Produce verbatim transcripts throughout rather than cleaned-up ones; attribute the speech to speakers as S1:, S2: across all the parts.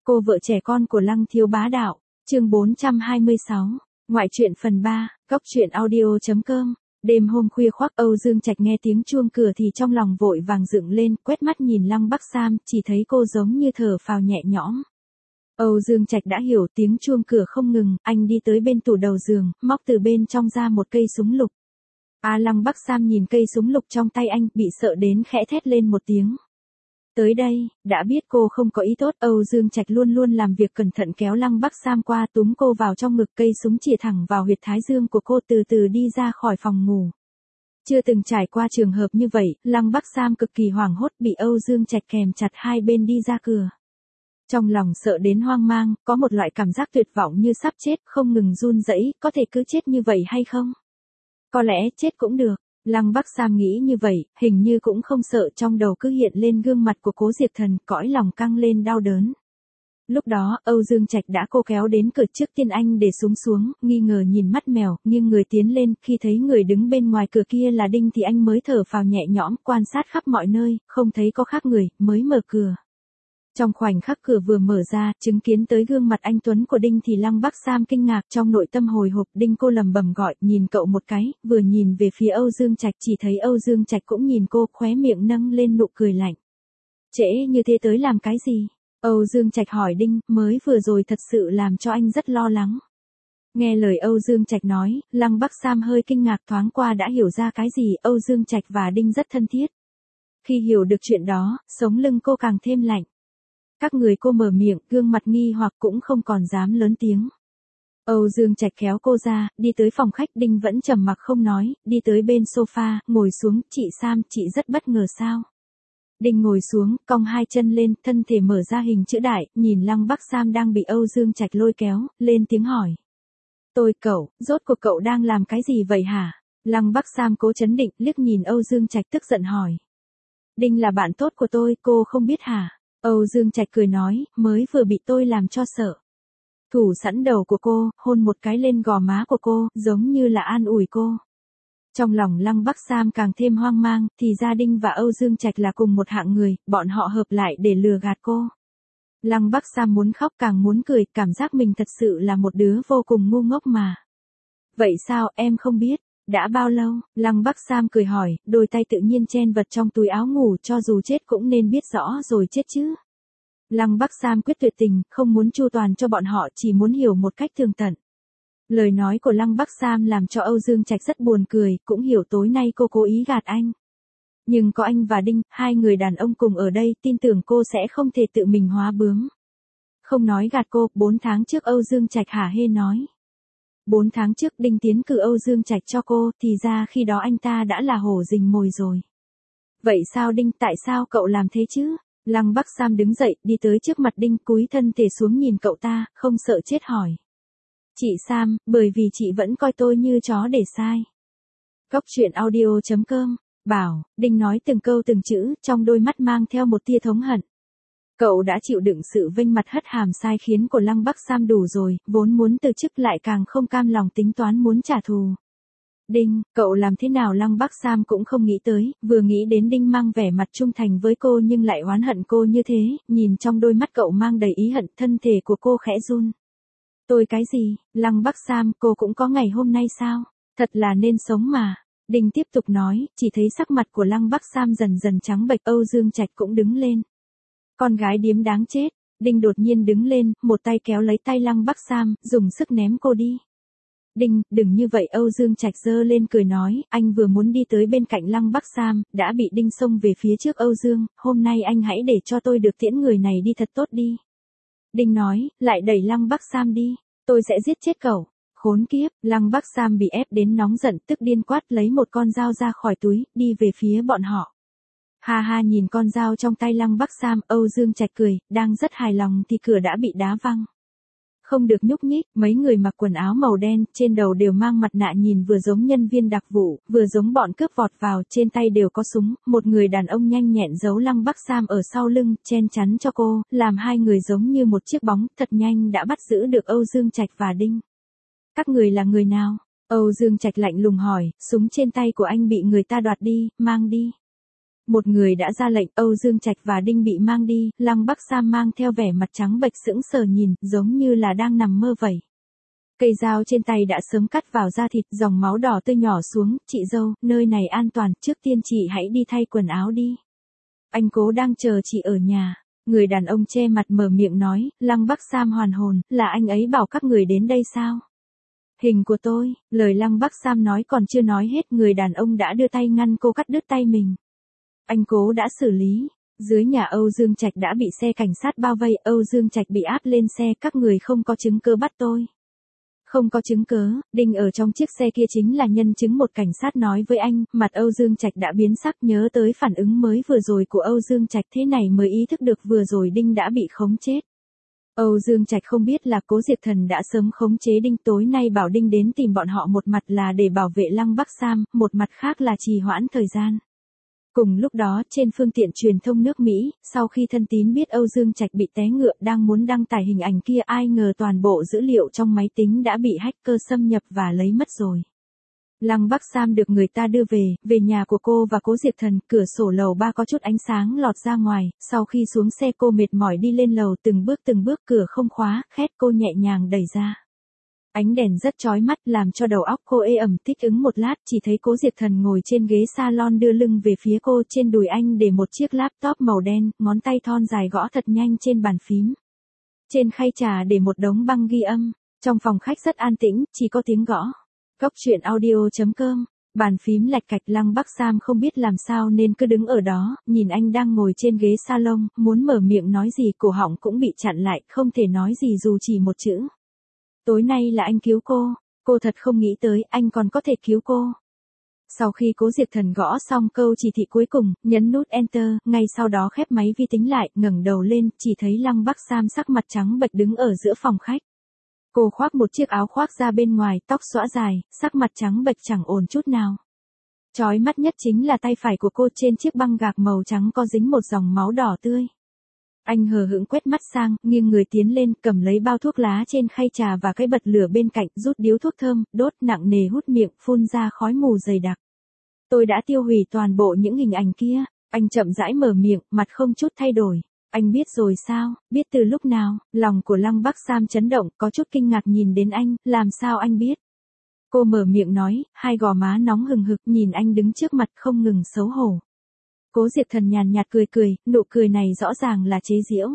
S1: Cô vợ trẻ con của Lăng Thiếu Bá Đạo, chương bốn trăm hai mươi sáu, ngoại truyện phần ba, góc truyện audio.com. Đêm hôm khuya khoác, Âu Dương Trạch nghe tiếng chuông cửa thì trong lòng vội vàng dựng lên, quét mắt nhìn Lăng Bắc Sam, chỉ thấy cô giống như thở phào nhẹ nhõm. Âu Dương Trạch đã hiểu tiếng chuông cửa không ngừng, anh đi tới bên tủ đầu giường, móc từ bên trong ra một cây súng lục. A Lăng Bắc Sam nhìn cây súng lục trong tay anh, bị sợ đến khẽ thét lên một tiếng. Tới đây, đã biết cô không có ý tốt, Âu Dương Trạch luôn luôn làm việc cẩn thận kéo Lăng Bắc Sam qua, túm cô vào trong ngực, cây súng chĩa thẳng vào huyệt thái dương của cô, từ từ đi ra khỏi phòng ngủ. Chưa từng trải qua trường hợp như vậy, Lăng Bắc Sam cực kỳ hoảng hốt, bị Âu Dương Trạch kèm chặt hai bên đi ra cửa. Trong lòng sợ đến hoang mang, có một loại cảm giác tuyệt vọng như sắp chết, không ngừng run rẩy, có thể cứ chết như vậy hay không? Có lẽ chết cũng được. Lăng Bắc Sam nghĩ như vậy, hình như cũng không sợ, trong đầu cứ hiện lên gương mặt của Cố Diệp Thần, cõi lòng căng lên đau đớn. Lúc đó, Âu Dương Trạch đã cô kéo đến cửa trước tiên anh để súng xuống, nghi ngờ nhìn mắt mèo, nghiêng người tiến lên, khi thấy người đứng bên ngoài cửa kia là Đinh thì anh mới thở phào nhẹ nhõm, quan sát khắp mọi nơi, không thấy có khác người, mới mở cửa. Trong khoảnh khắc cửa vừa mở ra, chứng kiến tới gương mặt anh tuấn của Đinh thì Lăng Bắc Sam kinh ngạc, trong nội tâm hồi hộp. Đinh, cô lầm bầm gọi, nhìn cậu một cái, vừa nhìn về phía Âu Dương Trạch, chỉ thấy Âu Dương Trạch cũng nhìn cô, khóe miệng nâng lên nụ cười lạnh. Trễ như thế tới làm cái gì? Âu Dương Trạch hỏi Đinh, mới vừa rồi thật sự làm cho anh rất lo lắng. Nghe lời Âu Dương Trạch nói, Lăng Bắc Sam hơi kinh ngạc, thoáng qua đã hiểu ra cái gì. Âu Dương Trạch và Đinh rất thân thiết. Khi hiểu được chuyện đó, sống lưng cô càng thêm lạnh. Các người, cô mở miệng, gương mặt nghi hoặc cũng không còn dám lớn tiếng. Âu Dương Trạch kéo cô ra, đi tới phòng khách. Đinh vẫn trầm mặc không nói, đi tới bên sofa, ngồi xuống. Chị Sam, chị rất bất ngờ sao? Đinh ngồi xuống, cong hai chân lên, thân thể mở ra hình chữ đại, nhìn Lăng Bắc Sam đang bị Âu Dương Trạch lôi kéo, lên tiếng hỏi. Tôi, cậu, rốt cuộc cậu đang làm cái gì vậy hả? Lăng Bắc Sam cố trấn định, liếc nhìn Âu Dương Trạch tức giận hỏi. Đinh là bạn tốt của tôi, cô không biết hả? Âu Dương Trạch cười nói, mới vừa bị tôi làm cho sợ. Thủ sẵn đầu của cô, hôn một cái lên gò má của cô, giống như là an ủi cô. Trong lòng Lăng Bắc Sam càng thêm hoang mang, thì gia Đinh và Âu Dương Trạch là cùng một hạng người, bọn họ hợp lại để lừa gạt cô. Lăng Bắc Sam muốn khóc càng muốn cười, cảm giác mình thật sự là một đứa vô cùng ngu ngốc mà. Vậy sao, em không biết? Đã bao lâu? Lăng Bắc Sam cười hỏi, đôi tay tự nhiên chen vật trong túi áo ngủ, cho dù chết cũng nên biết rõ rồi chết chứ. Lăng Bắc Sam quyết tuyệt tình, không muốn chu toàn cho bọn họ, chỉ muốn hiểu một cách tường tận. Lời nói của Lăng Bắc Sam làm cho Âu Dương Trạch rất buồn cười, cũng hiểu tối nay cô cố ý gạt anh. Nhưng có anh và Đinh, hai người đàn ông cùng ở đây, tin tưởng cô sẽ không thể tự mình hóa bướm. Không nói gạt cô, bốn tháng trước Âu Dương Trạch hả hê nói. Bốn tháng trước Đinh tiến cử Âu Dương Trạch cho cô, thì ra khi đó anh ta đã là hổ rình mồi rồi. Vậy sao Đinh, tại sao cậu làm thế chứ? Lăng Bắc Sam đứng dậy, đi tới trước mặt Đinh, cúi thân thể xuống nhìn cậu ta, không sợ chết hỏi. Chị Sam, bởi vì chị vẫn coi tôi như chó để sai. Góc truyện audio.com, bảo, Đinh nói từng câu từng chữ, trong đôi mắt mang theo một tia thống hận. Cậu đã chịu đựng sự vênh mặt hất hàm sai khiến của Lăng Bắc Sam đủ rồi, vốn muốn từ chức lại càng không cam lòng tính toán muốn trả thù. Đinh, cậu làm thế nào? Lăng Bắc Sam cũng không nghĩ tới, vừa nghĩ đến Đinh mang vẻ mặt trung thành với cô nhưng lại oán hận cô như thế, nhìn trong đôi mắt cậu mang đầy ý hận, thân thể của cô khẽ run. Tôi cái gì? Lăng Bắc Sam, cô cũng có ngày hôm nay sao? Thật là nên sống mà. Đinh tiếp tục nói, chỉ thấy sắc mặt của Lăng Bắc Sam dần dần trắng bệch. Âu Dương Trạch cũng đứng lên. Con gái điếm đáng chết. Đinh đột nhiên đứng lên, một tay kéo lấy tay Lăng Bắc Sam, dùng sức ném cô đi. Đinh, đừng như vậy. Âu Dương Trạch giơ lên cười nói, anh vừa muốn đi tới bên cạnh Lăng Bắc Sam, đã bị Đinh xông về phía trước. Âu Dương, hôm nay anh hãy để cho tôi được tiễn người này đi thật tốt đi. Đinh nói, lại đẩy Lăng Bắc Sam đi, tôi sẽ giết chết cậu. Khốn kiếp, Lăng Bắc Sam bị ép đến nóng giận, tức điên quát lấy một con dao ra khỏi túi, đi về phía bọn họ. Ha ha, nhìn con dao trong tay Lăng Bắc Sam, Âu Dương Trạch cười, đang rất hài lòng thì cửa đã bị đá văng. Không được nhúc nhích, mấy người mặc quần áo màu đen, trên đầu đều mang mặt nạ, nhìn vừa giống nhân viên đặc vụ, vừa giống bọn cướp vọt vào, trên tay đều có súng. Một người đàn ông nhanh nhẹn giấu Lăng Bắc Sam ở sau lưng, chen chắn cho cô, làm hai người giống như một chiếc bóng, thật nhanh đã bắt giữ được Âu Dương Trạch và Đinh. Các người là người nào? Âu Dương Trạch lạnh lùng hỏi, súng trên tay của anh bị người ta đoạt đi, mang đi. Một người đã ra lệnh, Âu Dương Trạch và Đinh bị mang đi, Lăng Bắc Sam mang theo vẻ mặt trắng bệch sững sờ nhìn, giống như là đang nằm mơ vậy. Cây dao trên tay đã sớm cắt vào da thịt, dòng máu đỏ tươi nhỏ xuống, chị dâu, nơi này an toàn, trước tiên chị hãy đi thay quần áo đi. Anh Cố đang chờ chị ở nhà. Người đàn ông che mặt mở miệng nói, Lăng Bắc Sam hoàn hồn, là anh ấy bảo các người đến đây sao? Hình của tôi, lời Lăng Bắc Sam nói còn chưa nói hết, người đàn ông đã đưa tay ngăn cô cắt đứt tay mình. Anh Cố đã xử lý. Dưới nhà Âu Dương Trạch đã bị xe cảnh sát bao vây, Âu Dương Trạch bị áp lên xe, các người không có chứng cứ bắt tôi. Không có chứng cứ, Đinh ở trong chiếc xe kia chính là nhân chứng, một cảnh sát nói với anh, mặt Âu Dương Trạch đã biến sắc, nhớ tới phản ứng mới vừa rồi của Âu Dương Trạch, thế này mới ý thức được vừa rồi Đinh đã bị khống chết. Âu Dương Trạch không biết là Cố Diệp Thần đã sớm khống chế Đinh, tối nay bảo Đinh đến tìm bọn họ, một mặt là để bảo vệ Lăng Bắc Sam, một mặt khác là trì hoãn thời gian. Cùng lúc đó, trên phương tiện truyền thông nước Mỹ, sau khi thân tín biết Âu Dương Trạch bị té ngựa đang muốn đăng tải hình ảnh kia, ai ngờ toàn bộ dữ liệu trong máy tính đã bị hacker xâm nhập và lấy mất rồi. Lăng Bắc Sam được người ta đưa về, về nhà của cô và Cố Diệp Thần, cửa sổ lầu ba có chút ánh sáng lọt ra ngoài, sau khi xuống xe cô mệt mỏi đi lên lầu, từng bước từng bước, cửa không khóa, khét cô nhẹ nhàng đẩy ra. Ánh đèn rất chói mắt làm cho đầu óc cô ê ẩm, thích ứng một lát chỉ thấy Cố Diệp Thần ngồi trên ghế salon đưa lưng về phía cô, trên đùi anh để một chiếc laptop màu đen, ngón tay thon dài gõ thật nhanh trên bàn phím. Trên khay trà để một đống băng ghi âm, trong phòng khách rất an tĩnh, chỉ có tiếng gõ. Cốc truyện audio chấm com, bàn phím lạch cạch, Lăng Bắc Sam không biết làm sao nên cứ đứng ở đó, nhìn anh đang ngồi trên ghế salon, muốn mở miệng nói gì cổ họng cũng bị chặn lại, không thể nói gì dù chỉ một chữ. Tối nay là anh cứu cô, cô thật không nghĩ tới anh còn có thể cứu cô. Sau khi Cố Diệp Thần gõ xong câu chỉ thị cuối cùng, nhấn nút Enter, ngay sau đó khép máy vi tính lại, ngẩng đầu lên, chỉ thấy Lăng Bắc Sam sắc mặt trắng bệch đứng ở giữa phòng khách. Cô khoác một chiếc áo khoác ra bên ngoài, tóc xõa dài, sắc mặt trắng bệch chẳng ổn chút nào. Chói mắt nhất chính là tay phải của cô, trên chiếc băng gạc màu trắng có dính một dòng máu đỏ tươi. Anh hờ hững quét mắt sang, nghiêng người tiến lên, cầm lấy bao thuốc lá trên khay trà và cái bật lửa bên cạnh, rút điếu thuốc thơm, đốt nặng nề hút miệng, phun ra khói mù dày đặc. Tôi đã tiêu hủy toàn bộ những hình ảnh kia, anh chậm rãi mở miệng, mặt không chút thay đổi. Anh biết rồi sao, biết từ lúc nào? Lòng của Lăng Bắc Sam chấn động, có chút kinh ngạc nhìn đến anh, làm sao anh biết? Cô mở miệng nói, hai gò má nóng hừng hực, nhìn anh đứng trước mặt không ngừng xấu hổ. Cố Diệp Thần nhàn nhạt cười cười, nụ cười này rõ ràng là chế giễu.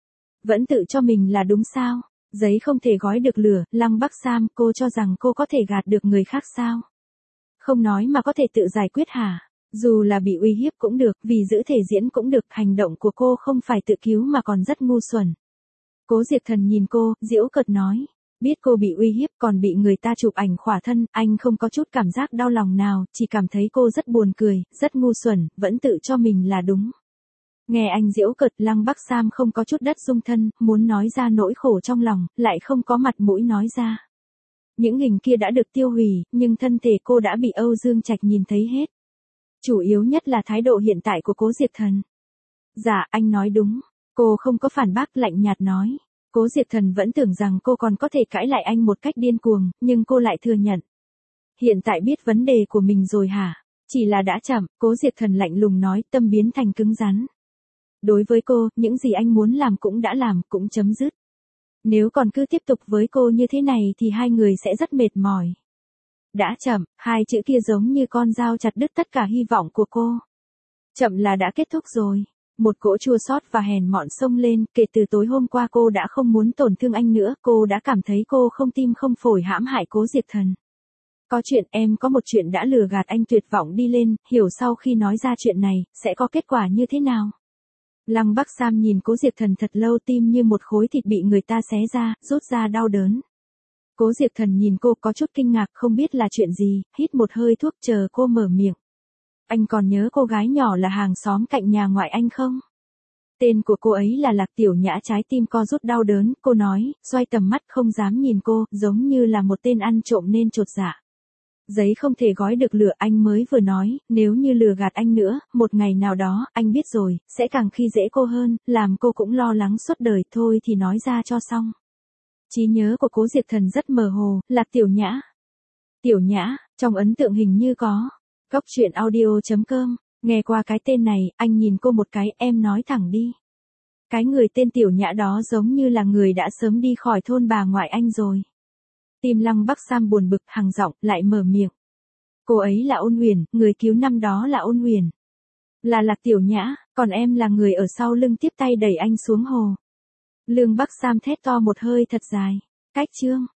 S1: Vẫn tự cho mình là đúng sao? Giấy không thể gói được lửa, Lăng Bắc Sam, cô cho rằng cô có thể gạt được người khác sao? Không nói mà có thể tự giải quyết hả? Dù là bị uy hiếp cũng được, vì giữ thể diễn cũng được, hành động của cô không phải tự cứu mà còn rất ngu xuẩn. Cố Diệp Thần nhìn cô, giễu cợt nói. Biết cô bị uy hiếp còn bị người ta chụp ảnh khỏa thân, anh không có chút cảm giác đau lòng nào, chỉ cảm thấy cô rất buồn cười, rất ngu xuẩn, vẫn tự cho mình là đúng. Nghe anh giễu cợt, Lăng Bắc Sam không có chút đất dung thân, muốn nói ra nỗi khổ trong lòng, lại không có mặt mũi nói ra. Những hình kia đã được tiêu hủy, nhưng thân thể cô đã bị Âu Dương Trạch nhìn thấy hết. Chủ yếu nhất là thái độ hiện tại của Cố Diệp Thần. Dạ, anh nói đúng. Cô không có phản bác, lạnh nhạt nói. Cố Diệp Thần vẫn tưởng rằng cô còn có thể cãi lại anh một cách điên cuồng, nhưng cô lại thừa nhận. Hiện tại biết vấn đề của mình rồi hả? Chỉ là đã chậm, Cố Diệp Thần lạnh lùng nói, tâm biến thành cứng rắn. Đối với cô, những gì anh muốn làm cũng đã làm, cũng chấm dứt. Nếu còn cứ tiếp tục với cô như thế này thì hai người sẽ rất mệt mỏi. Đã chậm, hai chữ kia giống như con dao chặt đứt tất cả hy vọng của cô. Chậm là đã kết thúc rồi. Một cỗ chua xót và hèn mọn xông lên, kể từ tối hôm qua cô đã không muốn tổn thương anh nữa, cô đã cảm thấy cô không tim không phổi hãm hại Cố Diệp Thần. Có chuyện, em có một chuyện đã lừa gạt anh, tuyệt vọng đi lên, hiểu sau khi nói ra chuyện này, sẽ có kết quả như thế nào. Lăng Bắc Sam nhìn Cố Diệp Thần thật lâu, tim như một khối thịt bị người ta xé ra, rút ra đau đớn. Cố Diệp Thần nhìn cô có chút kinh ngạc, không biết là chuyện gì, hít một hơi thuốc chờ cô mở miệng. Anh còn nhớ cô gái nhỏ là hàng xóm cạnh nhà ngoại anh không? Tên của cô ấy là Lạc Tiểu Nhã. Trái tim co rút đau đớn, cô nói, xoay tầm mắt không dám nhìn cô, giống như là một tên ăn trộm nên chột dạ. Giấy không thể gói được lửa, anh mới vừa nói, nếu như lừa gạt anh nữa, một ngày nào đó, anh biết rồi, sẽ càng khi dễ cô hơn, làm cô cũng lo lắng suốt đời, thôi thì nói ra cho xong. Trí nhớ của Cố Diệp Thần rất mờ hồ, Lạc Tiểu Nhã. Tiểu Nhã, trong ấn tượng hình như có. Cốc truyện audio chấm com Nghe qua cái tên này, anh nhìn cô một cái, em nói thẳng đi. Cái người tên Tiểu Nhã đó giống như là người đã sớm đi khỏi thôn bà ngoại anh rồi. Tim Lăng Bắc Sam buồn bực, hằng giọng lại mở miệng. Cô ấy là Ôn Huyền, người cứu năm đó là Ôn Huyền. Là Lạc Tiểu Nhã, còn em là người ở sau lưng tiếp tay đẩy anh xuống hồ. Lương Bắc Sam thét to một hơi thật dài. Cách chương.